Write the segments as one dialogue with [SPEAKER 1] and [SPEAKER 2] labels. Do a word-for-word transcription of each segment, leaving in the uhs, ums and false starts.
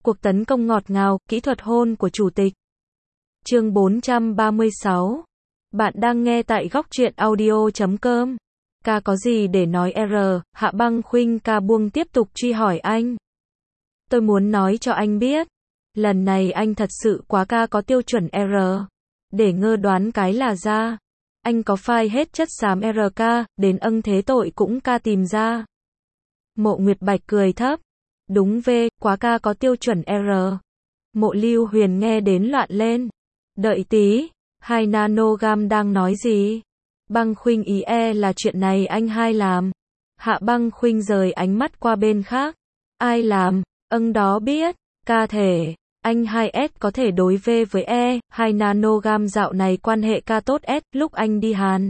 [SPEAKER 1] Cuộc tấn công ngọt ngào, kỹ thuật hôn của chủ tịch. Chương bốn trăm ba mươi sáu. Bạn đang nghe tại góc truyện audio chấm com. Ca có gì để nói R, Hạ Băng Khuynh ca buông tiếp tục truy hỏi anh. Tôi muốn nói cho anh biết, lần này anh thật sự quá ca có tiêu chuẩn R. Để ngơ đoán cái là ra. Anh có file hết chất xám R K, đến âng thế tội cũng ca tìm ra. Mộ Nguyệt Bạch cười thấp. Đúng V, quá ca có tiêu chuẩn R. Mộ Lưu Huyền nghe đến loạn lên. Đợi tí, hai nanogam đang nói gì? Băng Khuynh ý e là chuyện này anh hai làm. Hạ Băng Khuynh rời ánh mắt qua bên khác. Ai làm? Âng đó biết. Ca thể. Anh hai S có thể đối V với E. hai nanogam dạo này quan hệ ca tốt S lúc anh đi Hàn.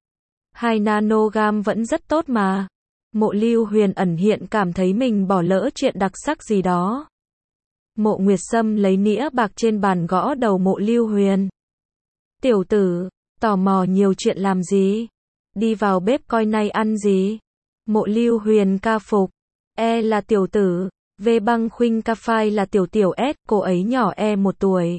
[SPEAKER 1] hai nanogam vẫn rất tốt mà. Mộ Lưu Huyền ẩn hiện cảm thấy mình bỏ lỡ chuyện đặc sắc gì đó. Mộ Nguyệt Sâm lấy nĩa bạc trên bàn gõ đầu Mộ Lưu Huyền. Tiểu tử, tò mò nhiều chuyện làm gì? Đi vào bếp coi nay ăn gì? Mộ Lưu Huyền ca phục. E là tiểu tử, V Băng Khuynh ca phai là tiểu tiểu S, cô ấy nhỏ E một tuổi.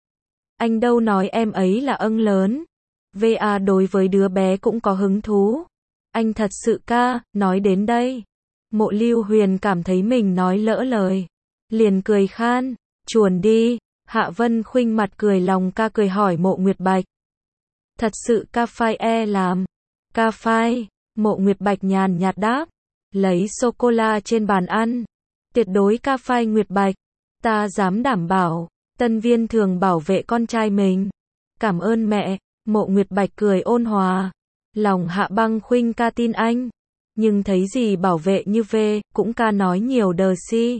[SPEAKER 1] Anh đâu nói em ấy là âng lớn. vê a đối với đứa bé cũng có hứng thú. Anh thật sự ca, nói đến đây. Mộ Lưu Huyền cảm thấy mình nói lỡ lời. Liền cười khan, chuồn đi. Hạ Vân Khuynh mặt cười lòng ca cười hỏi Mộ Nguyệt Bạch. Thật sự ca phai E làm. Ca phai, Mộ Nguyệt Bạch nhàn nhạt đáp. Lấy sô-cô-la trên bàn ăn. Tuyệt đối ca phai Nguyệt Bạch. Ta dám đảm bảo, Tân Viên thường bảo vệ con trai mình. Cảm ơn mẹ, Mộ Nguyệt Bạch cười ôn hòa. Lòng Hạ Băng Khuynh ca tin anh. Nhưng thấy gì bảo vệ như V, cũng ca nói nhiều đờ si.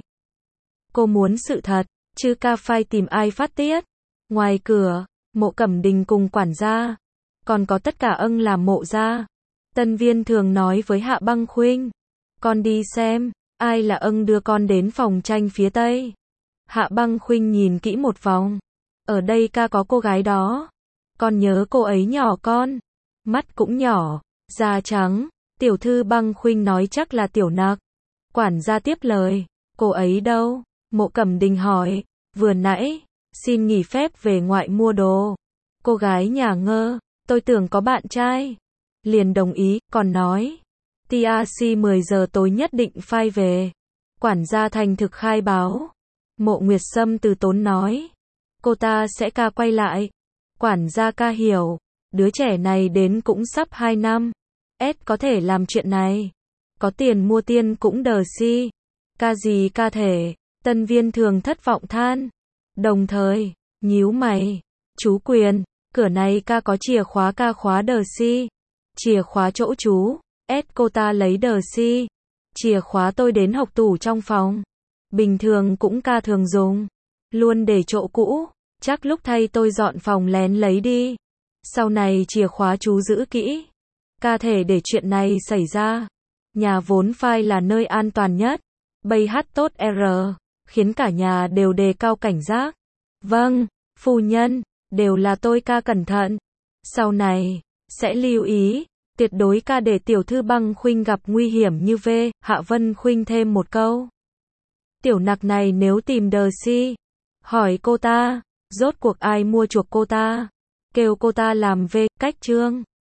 [SPEAKER 1] Cô muốn sự thật, chứ ca phai tìm ai phát tiết. Ngoài cửa, Mộ Cẩm Đình cùng quản gia. Còn có tất cả âng làm mộ gia. Tân Viên thường nói với Hạ Băng Khuynh. Con đi xem, ai là âng đưa con đến phòng tranh phía Tây. Hạ Băng Khuynh nhìn kỹ một vòng. Ở đây ca có cô gái đó. Con nhớ cô ấy nhỏ con. Mắt cũng nhỏ, da trắng. Tiểu thư Băng Khuynh nói chắc là tiểu nặc. Quản gia tiếp lời. Cô ấy đâu? Mộ Cẩm Đình hỏi. Vừa nãy, xin nghỉ phép về ngoại mua đồ. Cô gái nhà ngơ. Tôi tưởng có bạn trai. Liền đồng ý, còn nói. tê rờ xê mười giờ tối nhất định phai về. Quản gia thành thực khai báo. Mộ Nguyệt Sâm từ tốn nói. Cô ta sẽ ca quay lại. Quản gia ca hiểu. Đứa trẻ này đến cũng sắp hai năm. S có thể làm chuyện này. Có tiền mua tiên cũng đờ si. Ca gì ca thể. Tân Viên thường thất vọng than. Đồng thời, nhíu mày. Chú Quyền, cửa này ca có chìa khóa ca khóa đờ si. Chìa khóa chỗ chú. S cô ta lấy đờ si. Chìa khóa tôi đến hộc tủ trong phòng. Bình thường cũng ca thường dùng. Luôn để chỗ cũ. Chắc lúc thay tôi dọn phòng lén lấy đi. Sau này chìa khóa chú giữ kỹ. Ca thể để chuyện này xảy ra. Nhà vốn phai là nơi an toàn nhất. Bây hát tốt R. Khiến cả nhà đều đề cao cảnh giác. Vâng, phu nhân. Đều là tôi ca cẩn thận. Sau này, sẽ lưu ý. Tuyệt đối ca để tiểu thư Băng Khuynh gặp nguy hiểm như V. Hạ Vân Khuynh thêm một câu. Tiểu nặc này nếu tìm đờ si. Hỏi cô ta. Rốt cuộc ai mua chuộc cô ta. Kêu cô ta làm V. Cách trương.